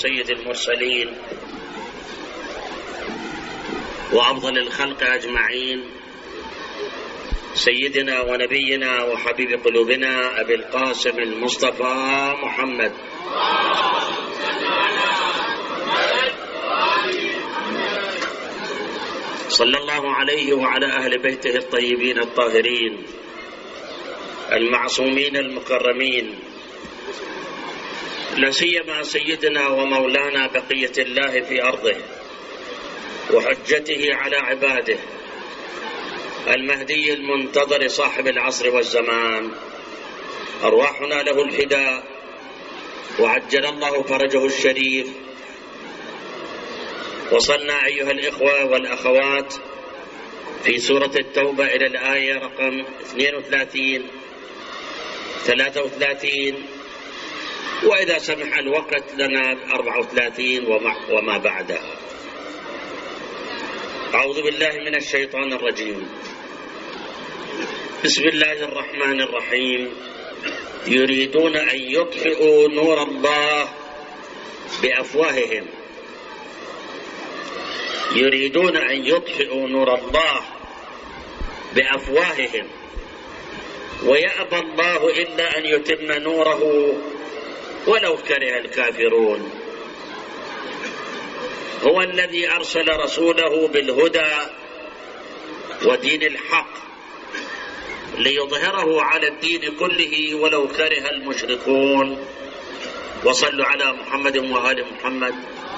سيد المرسلين وأفضل الخلق أجمعين، سيدنا ونبينا وحبيب قلوبنا أبي القاسم المصطفى محمد صلى الله عليه وعلى أهل بيته الطيبين الطاهرين المعصومين المكرمين، لا سيما سيدنا ومولانا بقية الله في أرضه وحجته على عباده المهدي المنتظر صاحب العصر والزمان، أرواحنا له الفداء وعجل الله فرجه الشريف. وصلنا أيها الإخوة والأخوات في سورة التوبة إلى الآية رقم 32 33 وإذا سمح الوقت لنا 34 وما بعدها. أعوذ بالله من الشيطان الرجيم. بسم الله الرحمن الرحيم. يريدون أن يطفئوا نور الله بأفواههم، يريدون أن يطفئوا نور الله بأفواههم ويأبى الله إلا أن يتم نوره ولو كره الكافرون. هو الذي أرسل رسوله بالهدى ودين الحق ليظهره على الدين كله ولو كره المشركون. وصلوا على محمد وآل محمد.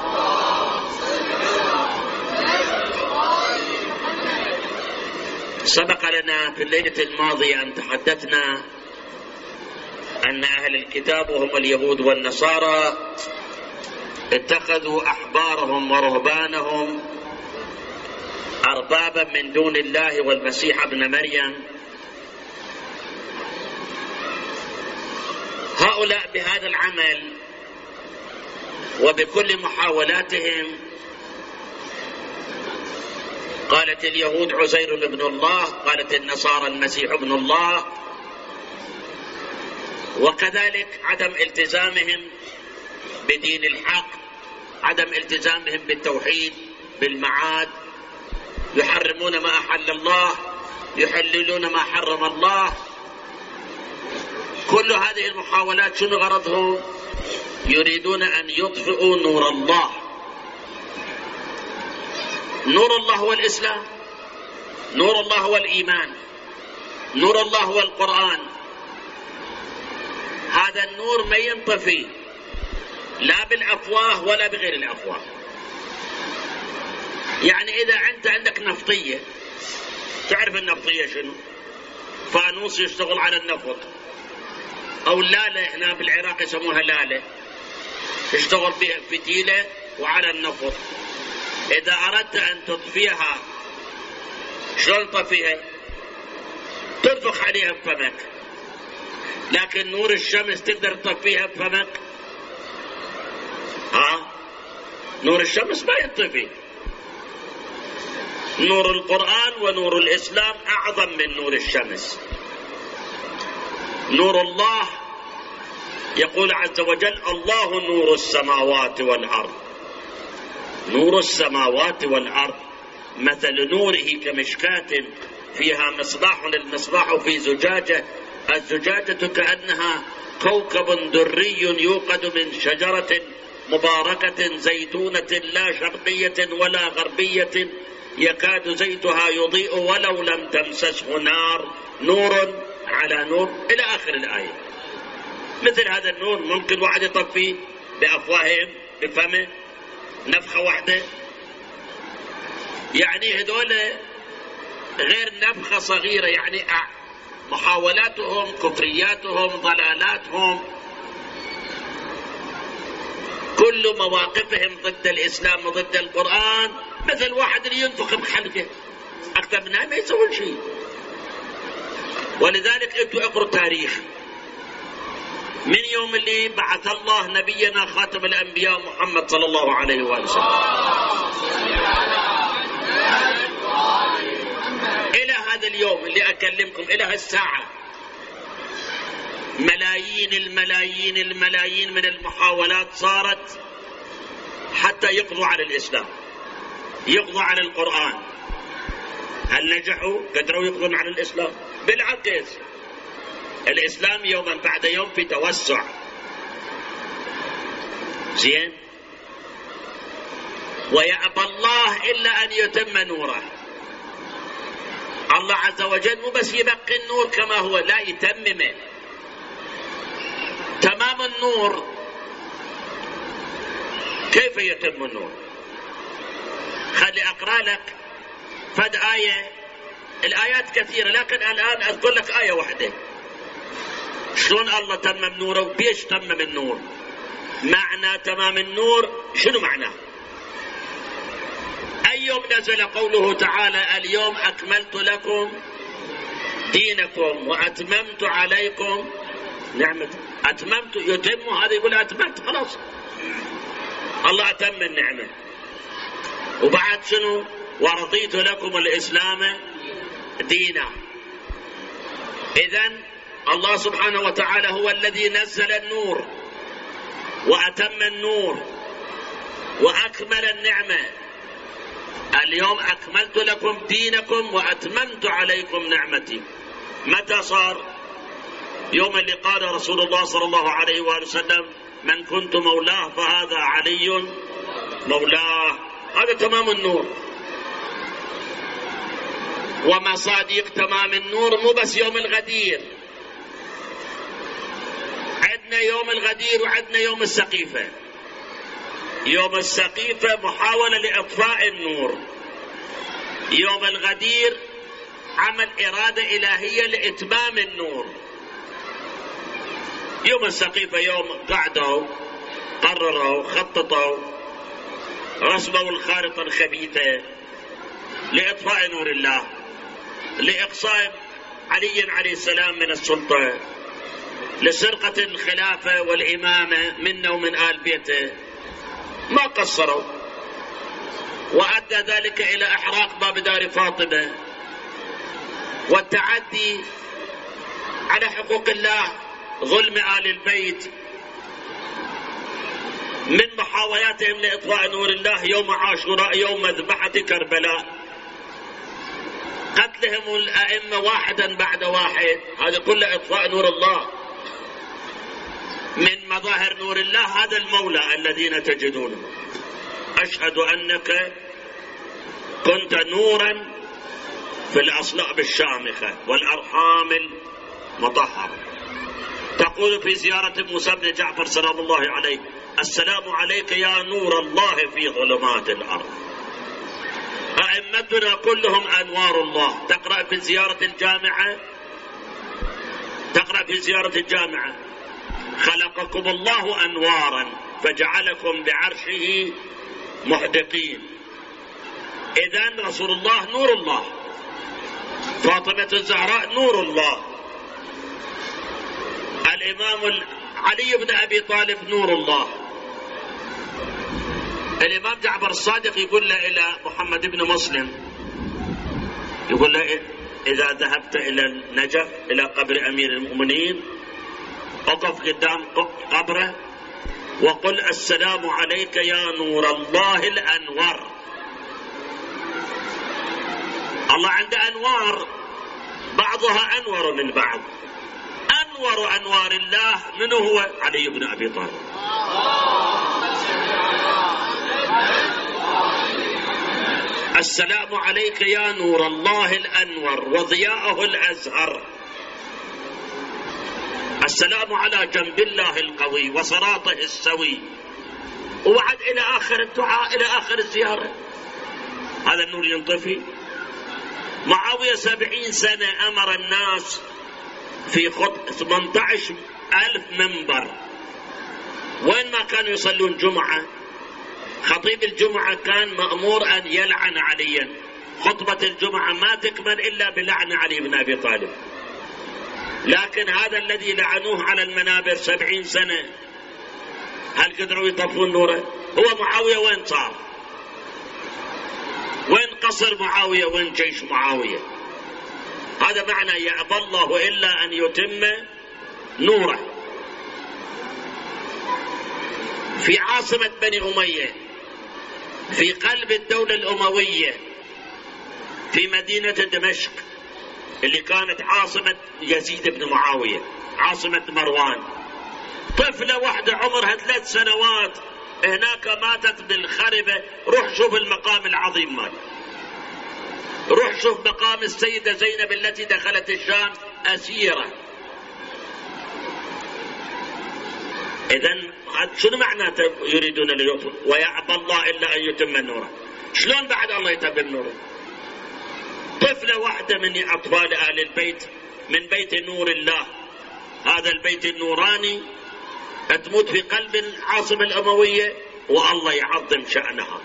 سبق لنا في الليلة الماضية أن تحدثنا أن أهل الكتاب وهم اليهود والنصارى اتخذوا أحبارهم ورهبانهم أربابا من دون الله والمسيح ابن مريم. هؤلاء بهذا العمل وبكل محاولاتهم، قالت اليهود عزير ابن الله، قالت النصارى المسيح ابن الله، وكذلك عدم التزامهم بدين الحق، عدم التزامهم بالتوحيد بالمعاد، يحرمون ما أحل الله، يحللون ما حرم الله. كل هذه المحاولات شنو غرضهم؟ يريدون أن يطفئوا نور الله. نور الله هو الإسلام، نور الله هو الإيمان، نور الله هو القرآن. هذا النور ما ينطفي لا بالأفواه ولا بغير الأفواه. يعني إذا أنت عندك نفطية، تعرف النفطية شنو؟ فانوس يشتغل على النفط، أو اللالة، هنا بالعراق يسموها لالة، تشتغل بها فتيلة وعلى النفط. إذا أردت أن تطفيها شلون تطفيها؟ تنفخ عليها بفمك. لكن نور الشمس تقدر تطفيها بفمك؟ نور الشمس ما ينطفي. نور القرآن ونور الإسلام أعظم من نور الشمس. نور الله يقول عز وجل: الله نور السماوات والأرض. نور السماوات والأرض مثل نوره كمشكاة فيها مصباح، المصباح في زجاجة، الزجاجة كأنها كوكب دري يوقد من شجرة مباركة زيتونة لا شرقية ولا غربية يكاد زيتها يضيء ولو لم تمسسه نار، نور على نور، إلى آخر الآية. مثل هذا النور ممكن واحد يطفيه بأفواههم بفمه نفخة واحدة؟ يعني هذول غير نفخة صغيرة، يعني محاولاتهم، كفرياتهم، ضلالاتهم، كل مواقفهم ضد الإسلام وضد القرآن مثل واحد اللي ينفخ بخلقه، أكثر منها ما يسوون شيء. ولذلك انتوا اقروا التاريخ من يوم اللي بعث الله نبينا خاتم الأنبياء محمد صلى الله عليه وآله وسلم إلى هذا اليوم اللي أكلمكم، إلى هالساعة، ملايين الملايين الملايين من المحاولات صارت حتى يقضوا على الإسلام، يقضوا على القرآن. هل نجحوا؟ قدروا يقضون على الإسلام؟ بالعكس، الإسلام يوما بعد يوم في توسع. زين. ويأبى الله إلا أن يتم نوره. الله عز وجل مو بس يبقي النور كما هو، لا، يتممه. تمام النور. كيف يتم النور؟ خلي أقرأ لك فد آية. الآيات كثيرة لكن الآن أذكر لك آية واحدة. شلون الله تمم نوره وبيش تمم النور؟ معنى تمام النور شنو معناه؟ أي يوم نزل قوله تعالى اليوم أكملت لكم دينكم وأتممت عليكم نعمتي. أتممت، يتم، هذا يقول أتممت، خلاص الله أتم النعمة. وبعد شنو؟ ورضيت لكم الإسلام دينا. إذن الله سبحانه وتعالى هو الذي نزل النور وأتم النور وأكمل النعمة. اليوم أكملت لكم دينكم وأتممت عليكم نعمتي. متى صار؟ يوم اللي قال رسول الله صلى الله عليه وآله وسلم من كنت مولاه فهذا علي مولاه. هذا تمام النور. ومصادق تمام النور مو بس يوم الغدير، عندنا يوم الغدير وعندنا يوم السقيفة. يوم السقيفة محاولة لإطفاء النور، يوم الغدير عمل إرادة إلهية لإتمام النور. يوم السقيفة يوم قعدوا قرروا خططوا رسموا الخارطة الخبيثة لإطفاء نور الله، لإقصاء علي عليه السلام من السلطة، لسرقة الخلافة والإمامة منه ومن آل بيته. ما قصروا، وأدى ذلك إلى إحراق باب دار فاطمة والتعدي على حقوق الله، ظلم آل البيت. من محاولاتهم لإطفاء نور الله يوم عاشوراء، يوم مذبحة كربلاء، قتلهم الأئمة واحدا بعد واحد، هذا كله إطفاء نور الله. من مظاهر نور الله هذا المولى الذين تجدونه. أشهد أنك كنت نورا في الأصلاب الشامخة والأرحام المطهرة. تقول في زيارة موسى بن جعفر سلام الله عليه السلام عليك يا نور الله في ظلمات الأرض. أئمتنا كلهم أنوار الله. تقرأ في زيارة الجامعة، تقرأ في زيارة الجامعة خلقكم الله أنوارا فجعلكم بعرشه محدقين. إذن رسول الله نور الله، فاطمة الزهراء نور الله، الإمام علي بن أبي طالب نور الله. الإمام جعفر الصادق يقول له إلى محمد بن مسلم، يقول له إذا ذهبت إلى النجف إلى قبر أمير المؤمنين أقف قدام قبره وقل السلام عليك يا نور الله الأنور. الله عنده أنوار بعضها أنور من بعض. أنور أنوار الله من هو؟ علي بن أبي طالب. السلام عليك يا نور الله الأنور وضياءه الأزهر. السلام على جنب الله القوي وصراطه السوي. ووعد إلى آخر الدعاء، إلى آخر الزيارة. هذا النور ينطفي. معاوية 70 سنة أمر الناس في 18,000 منبر. وين ما كانوا يصلون جمعة، خطيب الجمعة كان مأمور أن يلعن عليا. خطبة الجمعة ما تكمل إلا بلعن علي بن أبي طالب. لكن هذا الذي لعنوه على المنابر 70 سنة هل قدروا يطفون نوره؟ هو معاوية وين صار؟ وين قصر معاوية؟ وين جيش معاوية؟ هذا معنى يأبى الله إلا أن يتم نوره. في عاصمة بني أمية في قلب الدولة الأموية في مدينة دمشق اللي كانت عاصمة يزيد بن معاوية، عاصمة مروان. طفلة واحدة عمرها 3 سنوات هناك ماتت بالخربة. روح شوف المقام العظيم مال، روح شوف مقام السيدة زينب التي دخلت الشام أسيرة. إذن شنو معناته يريدون ليطفئوا ويأبى الله إلا أن يتم نوره؟ شلون بعد الله يتم نوره؟ طفلة واحدة من أطفال أهل البيت من بيت نور الله، هذا البيت النوراني، تموت في قلب العاصمة الأموية والله يعظم شأنها.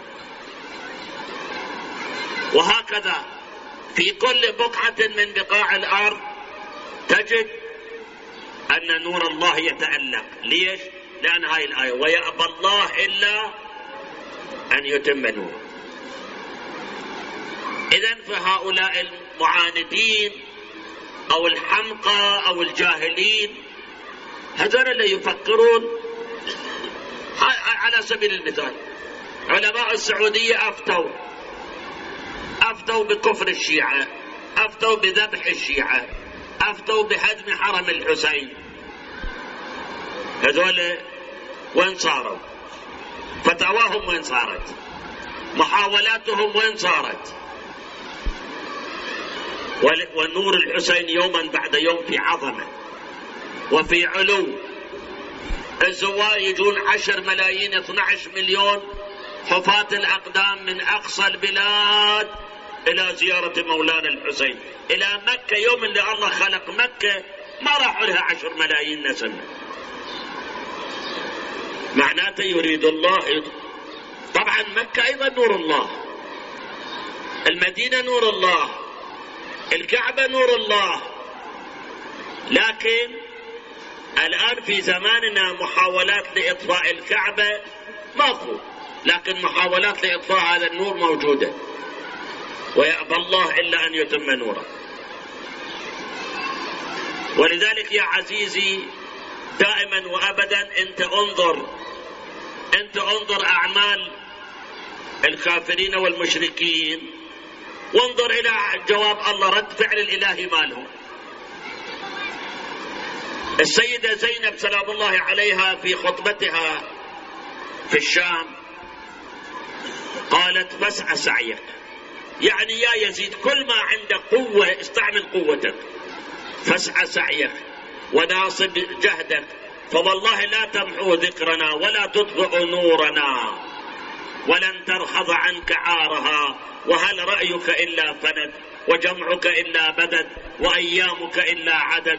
وهكذا في كل بقعة من بقاع الأرض تجد أن نور الله يتألق. ليش؟ لأن هاي الآية ويأبى الله إلا أن يتم نوره. إذن فهؤلاء المعاندين أو الحمقى أو الجاهلين هذول اللي يفكرون. على سبيل المثال علماء السعودية أفتوا بكفر الشيعة، أفتوا بذبح الشيعة، أفتوا بهدم حرم الحسين. هذول وين صاروا؟ فتاواهم وين صارت؟ محاولاتهم وين صارت؟ ونور الحسين يوما بعد يوم في عظمة وفي علو. الزوار يجون 10 ملايين 12 مليون حفاة الأقدام من أقصى البلاد إلى زيارة مولانا الحسين إلى مكة. يوم اللي الله خلق مكة ما راحوا لها 10 ملايين نسمة. معناته يريد الله. طبعا مكة أيضا نور الله، المدينة نور الله، الكعبة نور الله. لكن الآن في زماننا محاولات لإطفاء الكعبة ماكو، لكن محاولات لإطفاء هذا النور موجودة. ويأبى الله إلا أن يتم نوره. ولذلك يا عزيزي دائما وأبدا أنت انظر أعمال الكافرين والمشركين، وانظر إلى جواب الله، رد فعل الإلهي مالهم. السيدة زينب سلام الله عليها في خطبتها في الشام قالت فاسع سعيك، يعني يا يزيد كل ما عندك قوة استعمل قوتك، فاسع سعيك وناصب جهدك، فوالله لا تمحو ذكرنا ولا تطفئ نورنا ولن ترحض عنك عارها، وهل رأيك إلا فند وجمعك إلا بدد وأيامك إلا عدد،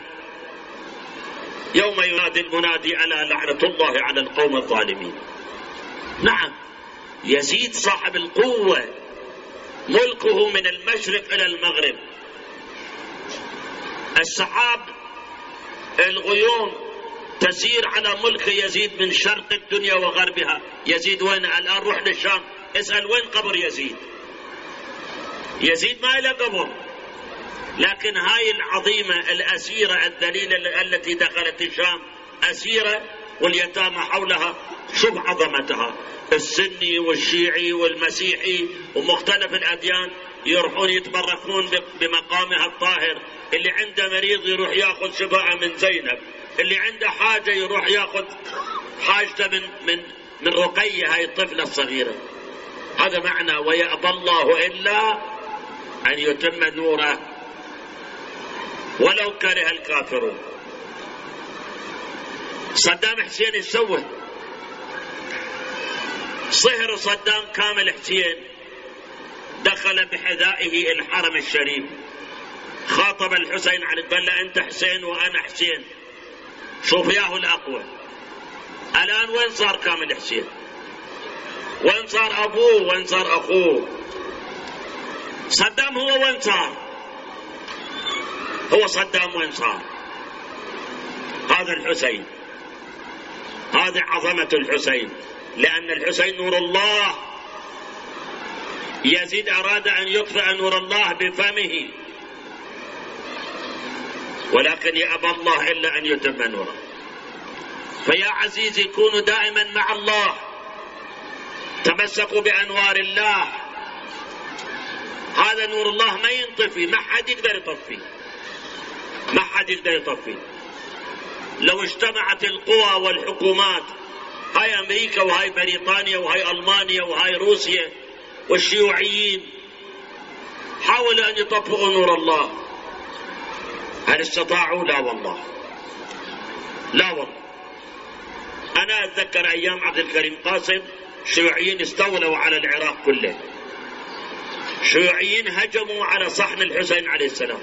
يوم ينادي المنادي ألا لعنة الله على القوم الظالمين. نعم يزيد صاحب القوة، ملكه من المشرق إلى المغرب. السحاب الغيوم تسير على ملك يزيد من شرق الدنيا وغربها. يزيد وين الآن؟ روح للشام اسأل وين قبر يزيد. يزيد ما له قبر، لكن هاي العظيمة الأسيرة الذليلة التي دخلت الشام أسيرة واليتامى حولها، شوف عظمتها. السني والشيعي والمسيحي ومختلف الأديان يروحون يتبركون بمقامها الطاهر. اللي عنده مريض يروح ياخذ شفاء من زينب، اللي عنده حاجة يروح ياخذ حاجته من رقية هاي الطفلة الصغيرة. هذا معنى ويأبى الله إلا أن يتم نوره ولو كره الكافرون. صدام حسين يسوه صهر صدام كامل حسين، دخل بحذائه الحرم الشريف، خاطب الحسين علي قال له أنت حسين وأنا حسين، شوف ياهو الأقوى. الآن وين صار كامل حسين؟ وين صار أبوه؟ وين صار أخوه؟ صدام هو وين صار؟ هو صدام وين صار؟ هذا الحسين، هذه عظمة الحسين، لأن الحسين نور الله. يزيد أراد أن يطفئ نور الله بفمه، ولكن يأبى الله إلا أن يتم نوره. فيا عزيزي كونوا دائما مع الله، تمسكوا بأنوار الله. هذا نور الله ما ينطفي، ما حد يقدر يطفيه، ما حد يقدر يطفيه. لو اجتمعت القوى والحكومات، هاي أمريكا وهاي بريطانيا وهاي ألمانيا وهاي روسيا والشيوعيين، حاولوا أن يطفئوا نور الله، هل استطاعوا؟ لا والله، لا والله. أنا أتذكر أيام عبد الكريم قاسم الشيوعيين استولوا على العراق كله، الشيوعيين هجموا على صحن الحسين عليه السلام.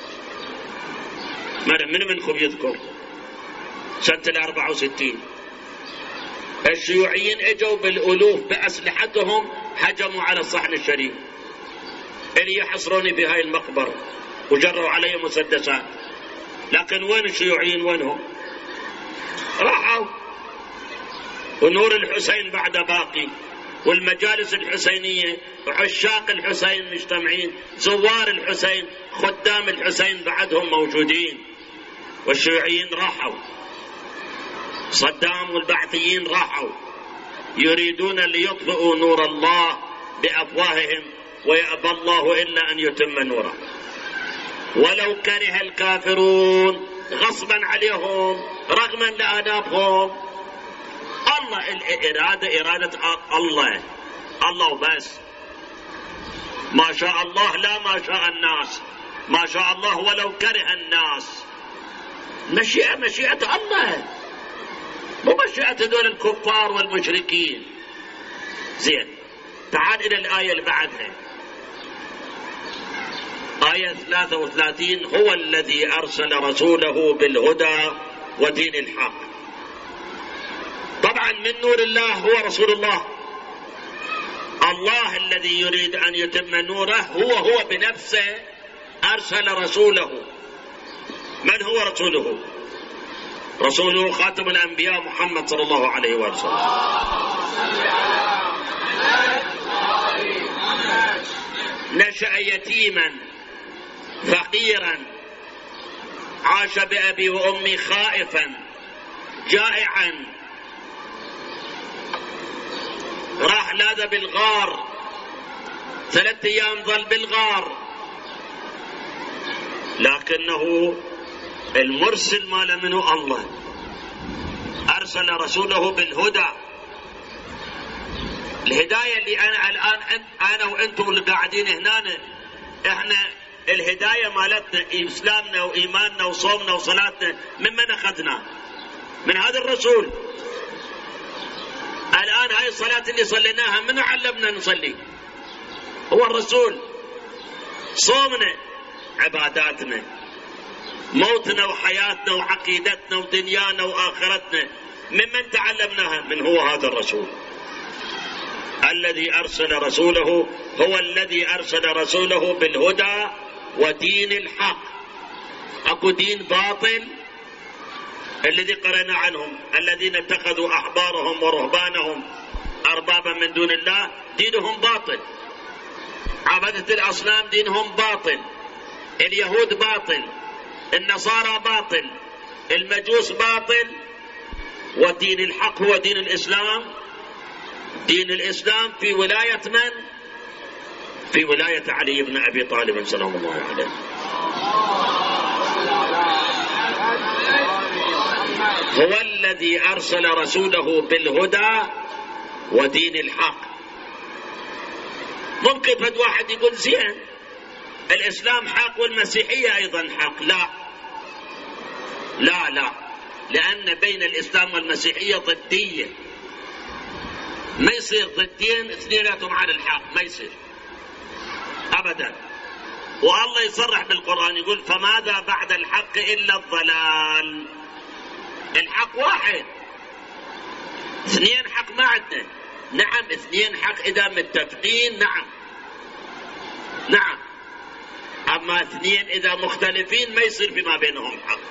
من منكم يذكر سنة 64 الشيوعيين اجوا بالألوف بأسلحتهم هجموا على الصحن الشريف، اللي يحصروني في هاي المقبرة وجروا علي مسدسات. لكن وين الشيوعيين؟ وينهم؟ راحوا. ونور الحسين بعد باقي، والمجالس الحسينية وعشاق الحسين مجتمعين، زوار الحسين خدام الحسين بعدهم موجودين. والشيوعيين راحوا، صدام والبعثيين راحوا، يريدون ليطفئوا نور الله بأفواههم، ويأبى الله إلا أن يتم نوره ولو كره الكافرون، غصبا عليهم رغما لآنابهم. الله الإرادة إرادة الله، الله بس. ما شاء الله لا ما شاء الناس، ما شاء الله ولو كره الناس. مشيئة الله، مو مشيئة دول الكفار والمشركين. زين، تعال إلى الآية اللي بعدها، آية 33: هو الذي أرسل رسوله بالهدى ودين الحق. طبعا من نور الله هو رسول الله. الله الذي يريد أن يتم نوره هو بنفسه أرسل رسوله. من هو رسوله؟ رسوله خاتم الأنبياء محمد صلى الله عليه وسلم. نشأ يتيما فقيرا، عاش بأبي وأمي خائفا جائعا، راح لاذ بالغار 3 أيام ظل بالغار، لكنه المرسل مال منه الله، أرسل رسوله بالهدى. الهداية اللي أنا وأنتم اللي قاعدين هنا، إحنا الهداية مالتنا إسلامنا وإيماننا وصومنا وصلاتنا ممن أخذنا؟ من هذا الرسول. الآن هاي الصلاة اللي صليناها من علمنا نصلي؟ هو الرسول. صومنا، عباداتنا، موتنا وحياتنا وعقيدتنا ودنيانا وآخرتنا ممن تعلمناها؟ من هو هذا الرسول. الذي أرسل رسوله هو الذي أرسل رسوله بالهدى ودين الحق. أكو دين باطل الذي قرأنا عنهم، الذين اتخذوا أحبارهم ورهبانهم أربابا من دون الله، دينهم باطل. عبادة الأصنام دينهم باطل، اليهود باطل، النصارى باطل، المجوس باطل. ودين الحق هو دين الإسلام. دين الإسلام في ولاية من؟ في ولاية علي بن أبي طالب سلام الله عليه. هو الذي أرسل رسوله بالهدى ودين الحق. ممكن فد واحد يقول زين الإسلام حق والمسيحية أيضا حق. لا لا لا، لأن بين الإسلام والمسيحية ضدية، ما يصير ضدين اثنيناتهم على الحق، ما يصير أبدا. والله يصرح بالقرآن يقول فماذا بعد الحق إلا الضلال. الحق واحد، 2 حق ما عندنا. نعم 2 حق إذا متفقين، نعم. أما 2 إذا مختلفين ما يصير فيما بينهم حق.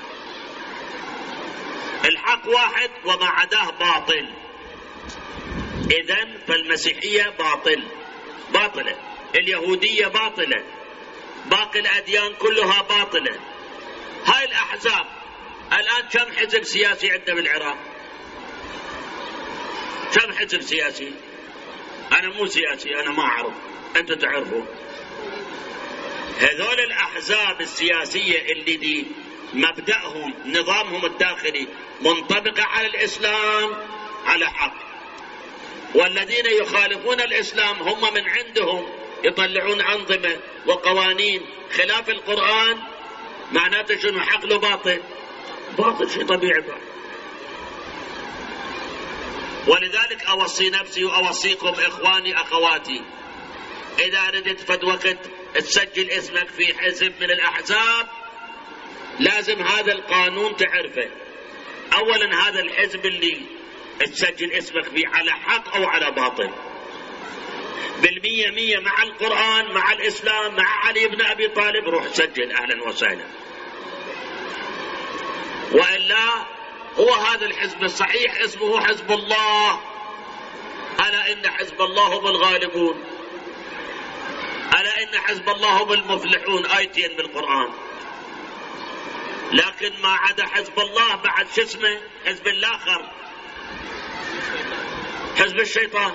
الحق واحد وما عداه باطل. إذن فالمسيحية باطلة، اليهودية باطلة، باقي الأديان كلها باطلة. هاي الأحزاب الآن كم حزب سياسي عندنا بالعراق؟ كم حزب سياسي؟ أنا مو سياسي، أنا ما أعرف، أنت تعرفوا. هذول الأحزاب السياسية اللي دي مبدأهم نظامهم الداخلي منطبقة على الإسلام على حق، والذين يخالفون الإسلام هم من عندهم يطلعون أنظمة وقوانين خلاف القرآن. معناته شنو؟ حق له باطل، باطل شيء طبيعي. ولذلك أوصي نفسي وأوصيكم إخواني أخواتي، إذا ردت فد وقت تسجل اسمك في حزب من الأحزاب لازم هذا القانون تعرفه. أولا هذا الحزب اللي تسجل اسمك فيه على حق أو على باطل، بالمية مية مع القرآن مع الإسلام مع علي بن أبي طالب، روح سجل أهلا وسهلا. وإلا هو هذا الحزب الصحيح اسمه حزب الله. ألا إن حزب الله هم الغالبون، ألا إن حزب الله هم المفلحون، آيتين بالقرآن. لكن ما عدا حزب الله بعد شو اسمه؟ حزب الآخر، حزب الشيطان.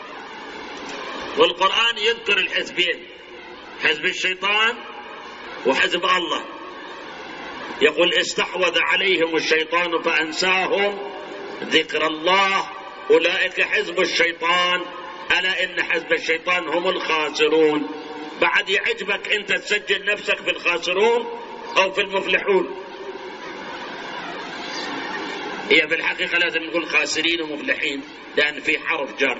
والقرآن يذكر الحزبين، حزب الشيطان وحزب الله. يقول استحوذ عليهم الشيطان فأنساهم ذكر الله أولئك حزب الشيطان ألا إن حزب الشيطان هم الخاسرون. بعد يعجبك أنت تسجل نفسك في الخاسرون أو في المفلحون. هي في الحقيقة لازم نقول خاسرين ومفلحين لأن في حرف جر.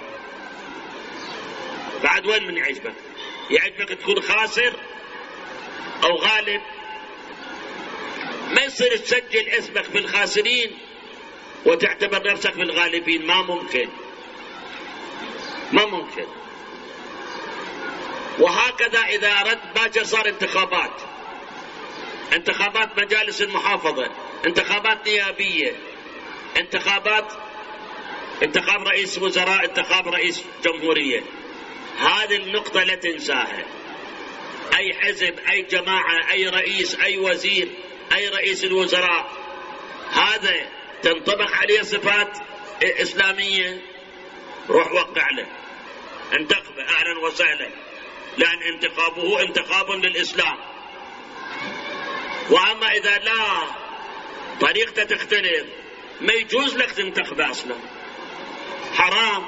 بعد وين من يعجبك؟ يعجبك تكون خاسر أو غالب. ما يصير تسجل اسمك في الخاسرين وتعتبر نفسك في الغالبين، ما ممكن، ما ممكن. وهكذا إذا أردت باكر صار انتخابات مجالس المحافظة، انتخابات نيابية، انتخاب رئيس وزراء، انتخاب رئيس جمهورية. هذه النقطة لا تنساها. أي حزب، أي جماعة، أي رئيس، أي وزير، أي رئيس الوزراء، هذا تنطبق عليه صفات إسلامية، روح وقع له، انتخبه أهلا وسهلا، لأن انتخابه انتخاب للإسلام. وأما إذا لا طريقته تختلف ما يجوز لك تنتخبه أصلا، حرام.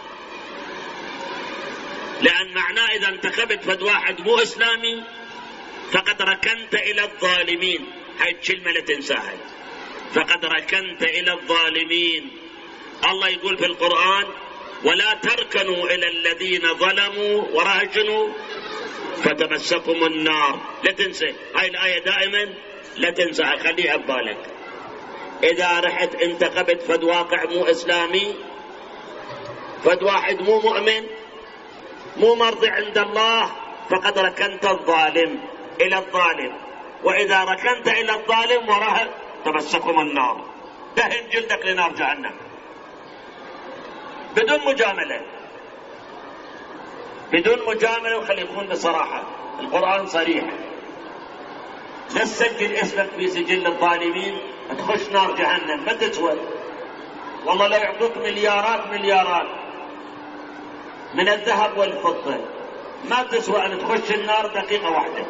لأن معناه إذا انتخبت فد واحد مو إسلامي فقد ركنت إلى الظالمين. هاي الكلمة لا تنساها، فقد ركنت إلى الظالمين. الله يقول في القرآن ولا تركنوا إلى الذين ظلموا ورهجنوا فتمسكم النار. لا تنسى هاي الآية دائما، لا تنساها، خليها ببالك. إذا رحت انتخبت فد واقع مو إسلامي، فد واحد مو مؤمن، مو مرضي عند الله، فقد ركنت الظالم إلى الظالم. وإذا ركنت إلى الظالم وراه تمسكم النار، دهن جلدك لنار جهنم بدون مجاملة، بدون مجاملة. وخلي يكون بصراحة، القرآن صريح. لا تسجل اسمك في سجل الظالمين تخش نار جهنم، ما تسوى. والله لا يعطوك مليارات من الذهب والفضة، ما تسوى أن تخش النار دقيقة واحدة.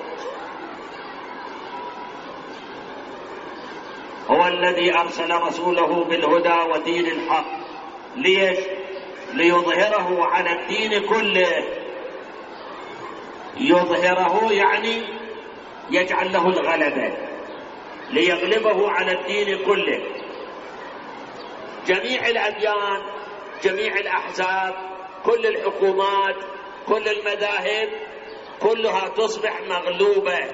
هو الذي أرسل رسوله بالهدى ودين الحق. ليش؟ ليظهره على الدين كله. يظهره يعني يجعل له الغلبة، ليغلبه على الدين كله. جميع الأديان، جميع الأحزاب، كل الحكومات، كل المذاهب، كلها تصبح مغلوبة.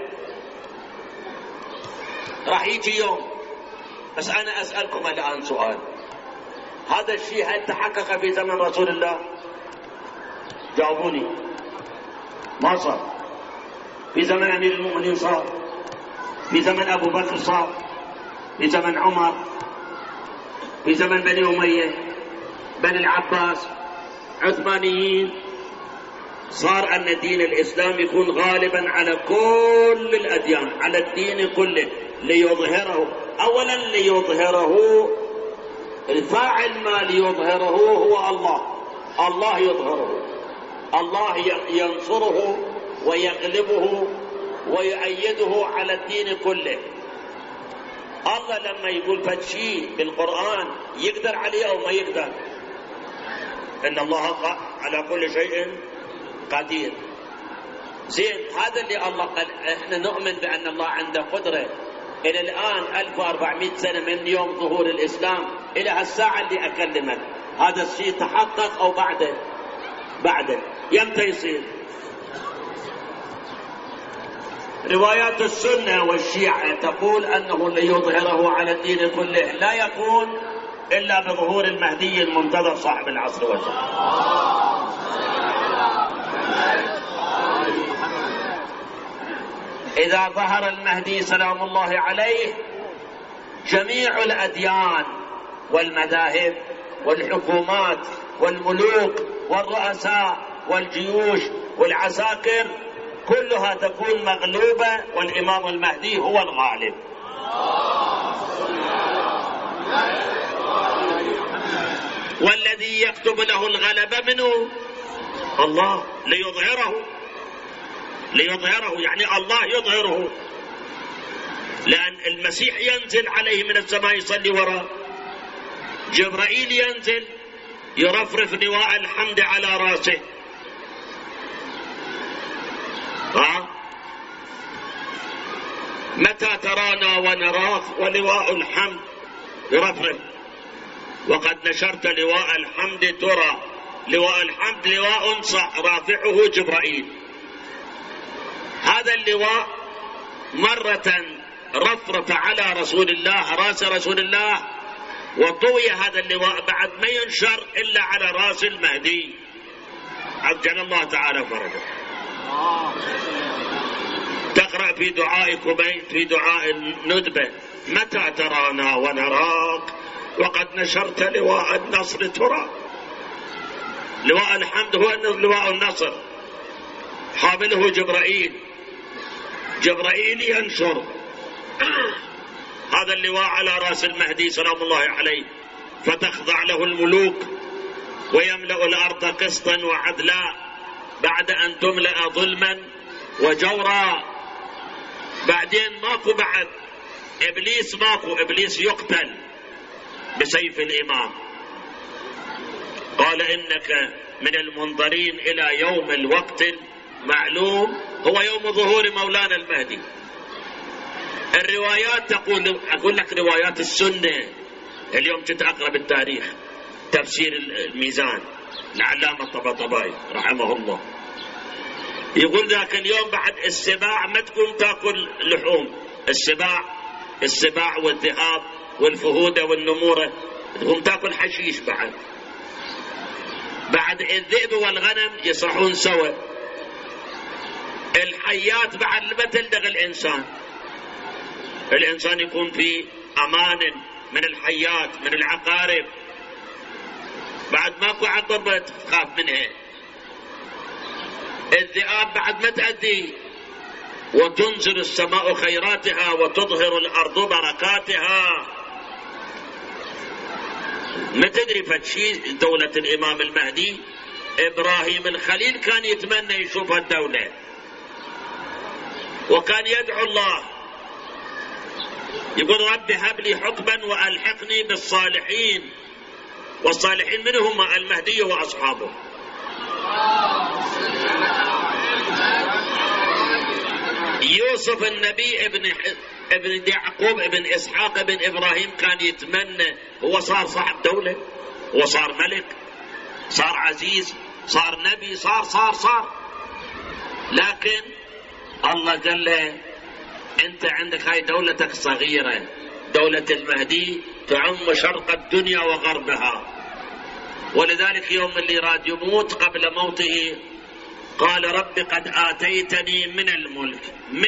راح يجي يوم، بس أنا أسألكم الآن سؤال، هذا الشيء هل تحقق في زمن رسول الله؟ جاوبوني. ما صار. في زمن أمير المؤمنين صار، في زمن أبو بكر صار، في زمن عمر، في زمن بني أمية، بني العباس، عثمانيين. صار أن دين الإسلام يكون غالبا على كل الأديان، على الدين كله، ليظهره. أولا ليظهره، الفاعل ما ليظهره هو الله، الله يظهره. الله ينصره ويغلبه ويؤيده على الدين كله. الله لما يقول فشي بالقرآن يقدر عليه أو ما يقدر؟ إن الله على كل شيء قدير. زين، هذا اللي الله قال. احنا نؤمن بأن الله عنده قدرة. إلى الآن 1400 سنة من يوم ظهور الإسلام إلى هالساعة اللي أكلمك، هذا الشيء تحقق أو بعده يمتى يصير؟ روايات السنة والشيعة تقول أنه ليظهره على الدين كله لا يكون إلا بظهور المهدي المنتظر صاحب العصر والزمان. إذا ظهر المهدي سلام الله عليه جميع الأديان والمذاهب والحكومات والملوك والرؤساء والجيوش والعساكر كلها تكون مغلوبة والإمام المهدي هو الغالب. والذي يكتب له الغلبة منه الله ليظهره يعني الله يظهره، لأن المسيح ينزل عليه من السماء يصلي وراء، جبرائيل ينزل يرفرف لواء الحمد على راسه. متى ترانا ونراك ولواء الحمد يرفرف، وقد نشرت لواء الحمد ترى. لواء الحمد لواء رافعه جبرائيل. هذا اللواء مرة رفرف على رسول الله، راس رسول الله، وطوي هذا اللواء بعد ما ينشر إلا على راس المهدي عجل الله تعالى فرجه. تقرأ في دعاء كبيت في دعاء الندبة متى ترانا ونراك وقد نشرت لواء النصر ترى. لواء الحمد هو لواء النصر، حامله جبرائيل ينشر هذا اللواء على رأس المهدي سلام الله عليه، فتخضع له الملوك ويملأ الأرض قسطا وعدلا بعد أن تملأ ظلما وجورا. بعدين ماكو بعد إبليس يقتل بسيف الإمام. قال إنك من المنظرين إلى يوم الوقت المعلوم هو يوم ظهور مولانا المهدي. الروايات أقول لك روايات السنة. اليوم كنت أقرأ بالتاريخ تفسير الميزان العلامة الطباطبائي رحمه الله، يقول ذاك اليوم بعد السباع ما تقوم تأكل لحوم، السباع والذئاب والفهودة والنمورة تقوم تأكل حشيش. بعد الذئب والغنم يصحون سوا. الحيات بعد ما تلدغ الإنسان يكون في أمان من الحيات من العقارب، بعد ماكو عقربة تخاف منها. الذئاب بعد ما تأذي وتنزل السماء خيراتها وتظهر الأرض بركاتها. ما تدري فتشي دولة الإمام المهدي. إبراهيم الخليل كان يتمنى يشوف الدولة وكان يدعو الله يقول رب هب لي حكما وألحقني بالصالحين. والصالحين من هم؟ المهدي وأصحابه. يوسف النبي ابن يعقوب ابن إسحاق ابن إبراهيم كان يتمنى، هو صار صاحب دولة، هو صار ملك، صار عزيز، صار نبي، صار لكن الله قال له انت عندك هاي دولتك صغيرة، دولة المهدي تعم شرق الدنيا وغربها. ولذلك يوم اللي راد يموت قبل موته قال رب قد آتيتني من الملك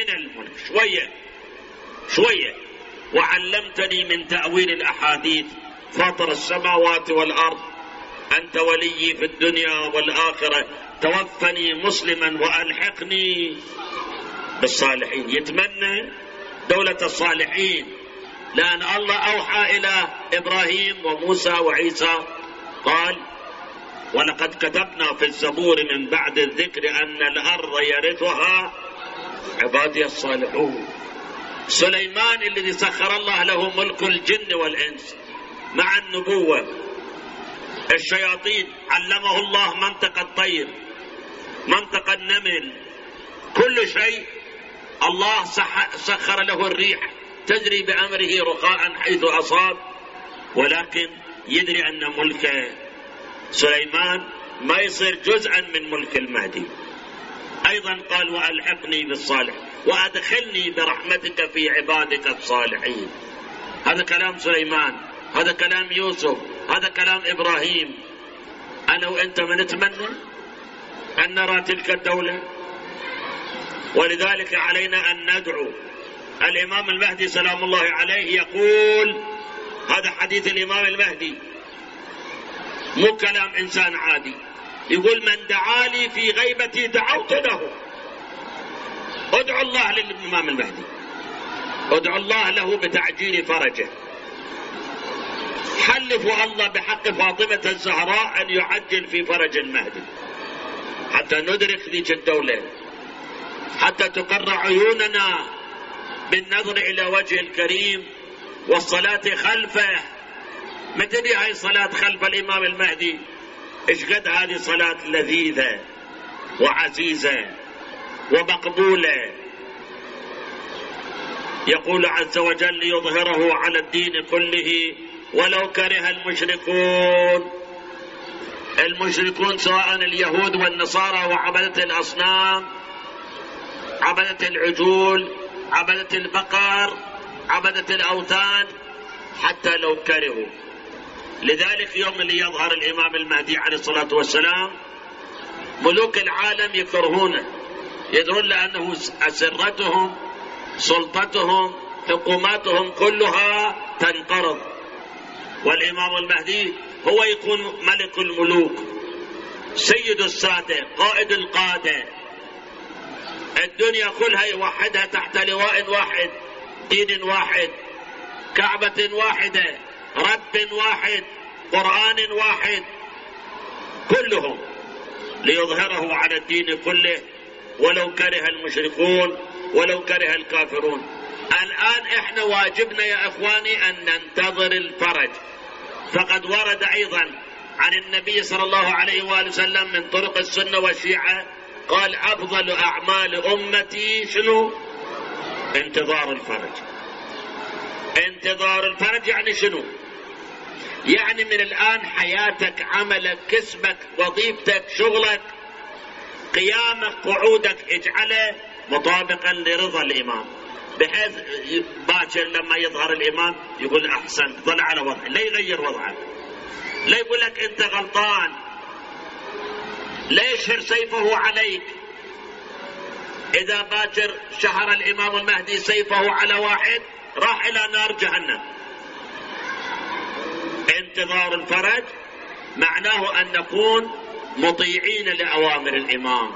شوية وعلمتني من تأويل الأحاديث فاطر السماوات والأرض أنت ولي في الدنيا والآخرة توفني مسلما وألحقني بالصالحين. يتمنى دولة الصالحين لأن الله أوحى إلى إبراهيم وموسى وعيسى قال ولقد كتبنا في الزبور من بعد الذكر أن الأرض يرثها عبادي الصالحون. سليمان الذي سخر الله له ملك الجن والإنس مع النبوة، الشياطين علمه الله منطق الطير، منطق النمل، كل شيء الله سخر له الريح تجري بأمره رخاء حيث أصاب، ولكن يدري أن ملك سليمان ما يصير جزءا من ملك المهدي. أيضا قال وألحقني بالصالح وأدخلني برحمتك في عبادك الصالحين. هذا كلام سليمان، هذا كلام يوسف، هذا كلام إبراهيم. أنا وأنت من نتمنى أن نرى تلك الدولة، ولذلك علينا أن ندعو. الإمام المهدي سلام الله عليه يقول، هذا حديث الإمام المهدي مو كلام إنسان عادي، يقول من دعا لي في غيبتي دعوت له. ادعو الله للإمام المهدي، ادعو الله له بتعجيل فرجه. حلفوا الله بحق فاطمة الزهراء أن يعجل في فرج المهدي حتى ندرك ذيك الدولة، حتى تقر عيوننا بالنظر إلى وجه الكريم والصلاة خلفه. متى هاي صلاة خلف الإمام المهدي؟ إيش قد هذه صلاة لذيذة وعزيزة ومقبولة. يقول عز وجل ليظهره على الدين كله ولو كره المشركون. المشركون سواء اليهود والنصارى وعبدة الأصنام، عبدة العجول، عبدة البقر، عبدة الأوثان، حتى لو كرهوا. لذلك يوم اللي يظهر الإمام المهدي عليه الصلاة والسلام ملوك العالم يكرهونه، يدرون لأنه أسرتهم، سلطتهم، حكوماتهم كلها تنقرض، والإمام المهدي هو يكون ملك الملوك، سيد السادة، قائد القادة. الدنيا كلها يوحدها تحت لواء واحد، دين واحد، كعبة واحدة، رب واحد، قرآن واحد، كلهم ليظهره على الدين كله ولو كره المشركون ولو كره الكافرون. الآن احنا واجبنا يا اخواني ان ننتظر الفرج. فقد ورد ايضا عن النبي صلى الله عليه وآله وسلم من طرق السنة والشيعة قال افضل اعمال امتي شنو؟ انتظار الفرج. انتظار الفرج يعني شنو؟ يعني من الآن حياتك، عملك، كسبك، وظيفتك، شغلك، قيامك، قعودك اجعله مطابقا لرضا الإمام، بحيث باكر لما يظهر الإمام يقول أحسن، ظل على وضعه، لا يغير وضعه، لا يقول لك أنت غلطان، لا يشهر سيفه عليك. إذا باكر شهر الإمام المهدي سيفه على واحد راح إلى نار جهنم. انتظار الفرج معناه أن نكون مطيعين لأوامر الإمام،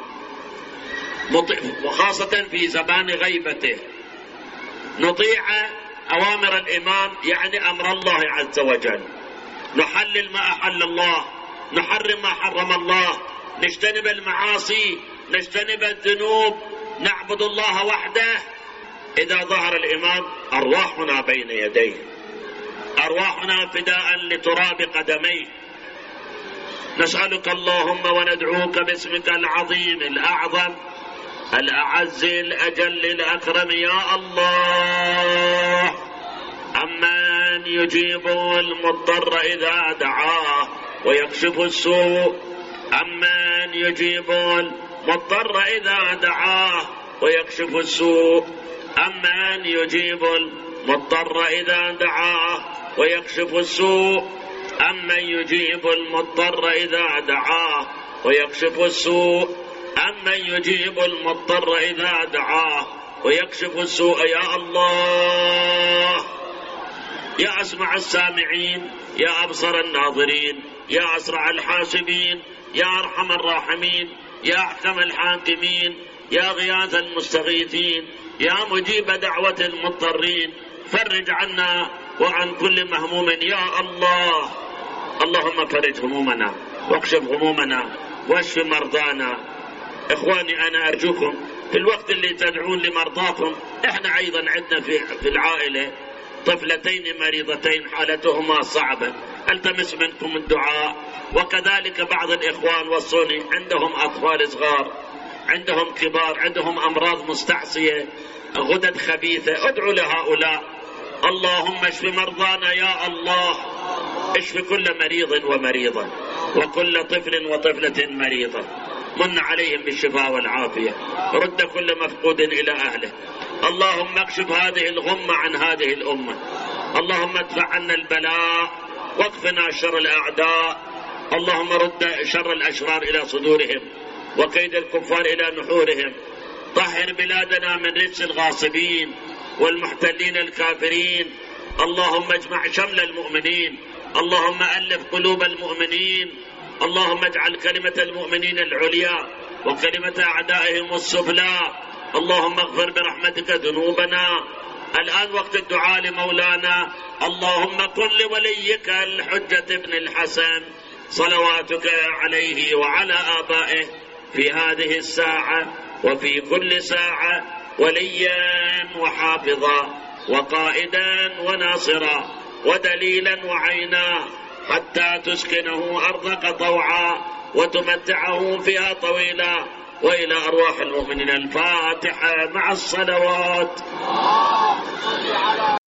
وخاصة في زمان غيبته نطيع أوامر الإمام، يعني أمر الله عز وجل، نحلل ما أحل الله، نحرم ما حرم الله، نجتنب المعاصي، نجتنب الذنوب، نعبد الله وحده. إذا ظهر الإمام أرواحنا بين يديه، أرواحنا فداء لتراب قدميه. نسألك اللهم وندعوك باسمك العظيم الأعظم الأعز الأجل الأكرم يا الله، أمن يجيب المضطر إذا دعاه ويكشف السوء، أمن يجيب المضطر إذا دعاه ويكشف السوء، أمن يجيب المضطر إذا دعاه ويكشف السوء، أمن يجيب المضطر إذا دعاه ويكشف السوء، أمن يجيب المضطر إذا دعاه ويكشف السوء يا الله. يا أسمع السامعين، يا أبصر الناظرين، يا أسرع الحاسبين، يا أرحم الراحمين، يا أحكم الحاكمين، يا غياث المستغيثين، يا مجيب دعوة المضطرين، فرج عنا وعن كل مهموم يا الله. اللهم فرج همومنا واكشف همومنا واشف مرضانا. إخواني أنا أرجوكم في الوقت اللي تدعون لمرضاكم، إحنا أيضا عندنا في العائلة طفلتين مريضتين حالتهما صعبة، ألتمس منكم الدعاء. وكذلك بعض الإخوان وصوني عندهم أطفال صغار، عندهم كبار، عندهم أمراض مستعصية، غدد خبيثة. ادعوا لهؤلاء. اللهم اشف مرضانا يا الله، اشف كل مريض ومريضة وكل طفل وطفلة مريضة، من عليهم بالشفاء والعافية، رد كل مفقود إلى أهله. اللهم اكشف هذه الغمة عن هذه الأمة. اللهم ادفع عنا البلاء واكفنا شر الأعداء. اللهم رد شر الأشرار إلى صدورهم وكيد الكفار إلى نحورهم. طهر بلادنا من رجس الغاصبين والمحتلين الكافرين. اللهم اجمع شمل المؤمنين. اللهم ألف قلوب المؤمنين. اللهم اجعل كلمة المؤمنين العليا وكلمة أعدائهم السفلى. اللهم اغفر برحمتك ذنوبنا. الآن وقت الدعاء لمولانا. اللهم كن لوليك الحجة بن الحسن صلواتك عليه وعلى آبائه في هذه الساعة وفي كل ساعة وليا وحافظا وقائدا وناصرا ودليلا وعينا، حتى تسكنه أرضك طوعا وتمتعه فيها طويلا. وإلى أرواح المؤمنين الفاتحة مع الصلوات.